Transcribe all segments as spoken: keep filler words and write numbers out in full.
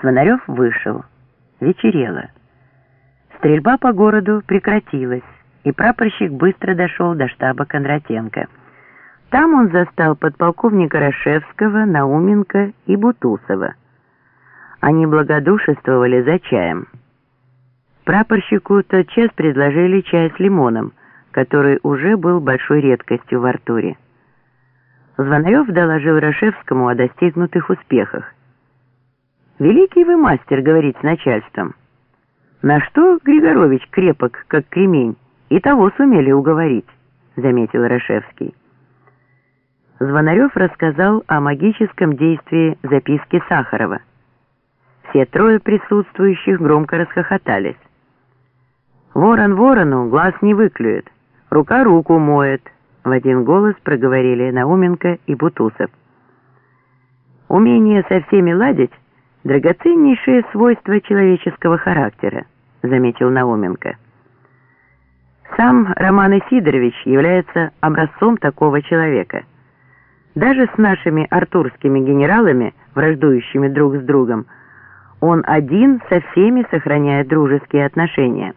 Звонарев вышел. Вечерело. Стрельба по городу прекратилась, и прапорщик быстро дошел до штаба Кондратенко. Там он застал подполковника Рашевского, Науменко и Бутусова. Они благодушествовали за чаем. Прапорщику тотчас предложили чай с лимоном, который уже был большой редкостью в Артуре. Звонарев доложил Рашевскому о достигнутых успехах. «Великий вы мастер говорить с начальством. На что Григорович крепок, как кремень, и того сумели уговорить», — заметил Рашевский. Звонарев рассказал о магическом действии записки Сахарова. Все трое присутствующих громко расхохотались. «Ворон ворону глаз не выклюет, рука руку моет», — в один голос проговорили Науменко и Бутусов. «Умение со всеми ладить — драгоценнейшее свойство человеческого характера», — заметил Науменко. «Сам Роман Исидорович является образцом такого человека. Даже с нашими артурскими генералами, враждующими друг с другом, он один со всеми сохраняет дружеские отношения.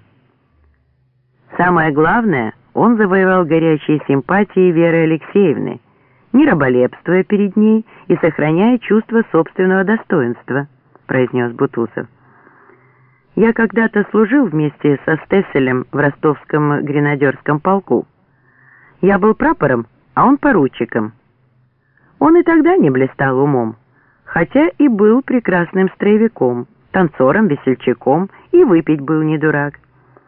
Самое главное, он завоевал горячие симпатии Веры Алексеевны, не раболепствуя перед ней и сохраняя чувство собственного достоинства», — произнес Бутусов. «Я когда-то служил вместе со Стесселем в ростовском гренадерском полку. Я был прапором, а он поручиком. Он и тогда не блистал умом, хотя и был прекрасным строевиком, танцором, весельчаком, и выпить был не дурак.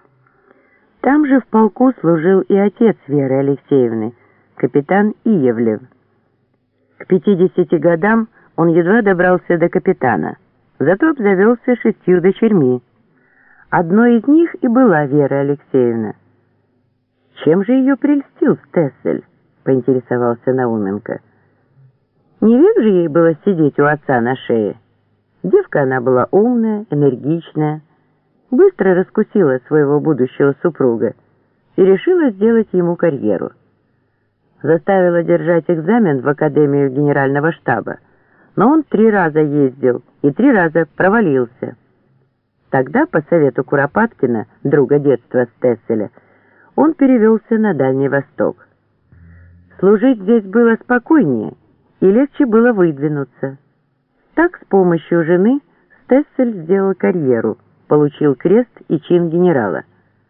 Там же в полку служил и отец Веры Алексеевны, капитан Иевлев. К пятидесяти годам он едва добрался до капитана, зато обзавелся шестью дочерьми. Одной из них и была Вера Алексеевна». «Чем же ее прельстил Стессель?» — поинтересовался Науменко. «Не век же ей было сидеть у отца на шее. Девка она была умная, энергичная, быстро раскусила своего будущего супруга и решила сделать ему карьеру. Заставила держать экзамен в Академию Генерального штаба, но он три раза ездил и три раза провалился. Тогда, по совету Куропаткина, друга детства Стесселя, он перевелся на Дальний Восток. Служить здесь было спокойнее и легче было выдвинуться. Так, с помощью жены, Стессель сделал карьеру, получил крест и чин генерала.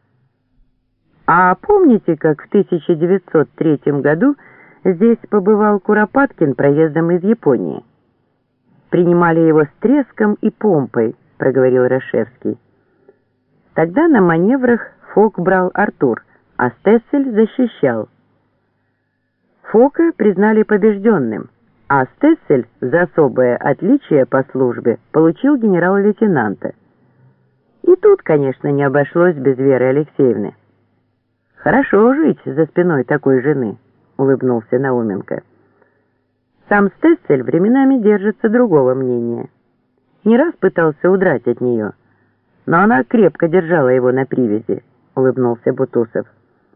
А помните, как в тысяча девятьсот третьем году здесь побывал Куропаткин проездом из Японии? Принимали его с треском и помпой, проговорил Рашевский. Тогда на маневрах Фок брал Артур, а Стессель защищал. Фока признали побежденным, а Стессель за особое отличие по службе получил генерал-лейтенанта. И тут, конечно, не обошлось без Веры Алексеевны. «Хорошо жить за спиной такой жены», — улыбнулся Науменко. Сам Стессель временами держится другого мнения. Не раз пытался удрать от нее, но она крепко держала его на привязи, — улыбнулся Бутусов.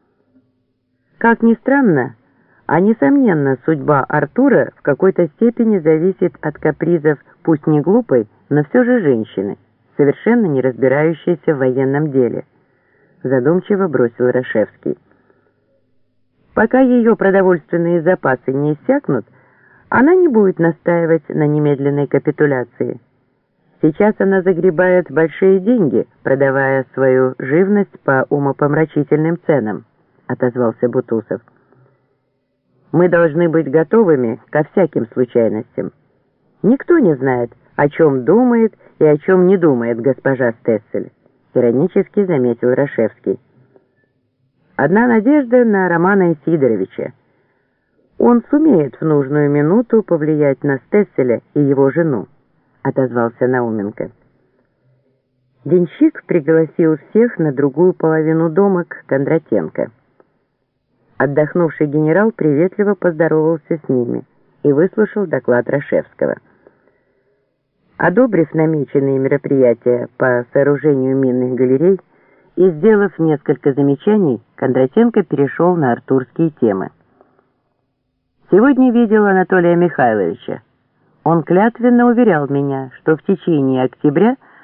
Как ни странно, а несомненно, судьба Артура в какой-то степени зависит от капризов, пусть не глупой, но все же женщины, совершенно не разбирающейся в военном деле, — задумчиво бросил Рашевский. Пока ее продовольственные запасы не иссякнут, она не будет настаивать на немедленной капитуляции. Сейчас она загребает большие деньги, продавая свою живность по умопомрачительным ценам, — отозвался Бутусов. «Мы должны быть готовыми ко всяким случайностям. Никто не знает, о чем думает и о чем не думает госпожа Стессель», — иронически заметил Рашевский. «Одна надежда на Романа Исидоровича. Он сумеет в нужную минуту повлиять на Стесселя и его жену», — отозвался Науменко. Денщик пригласил всех на другую половину дома к Кондратенко. Отдохнувший генерал приветливо поздоровался с ними и выслушал доклад Рашевского. Одобрив намеченные мероприятия по сооружению минных галерей и сделав несколько замечаний, Кондратенко перешел на артурские темы. «Сегодня видел Анатолия Михайловича. Он клятвенно уверял меня, что в течение октября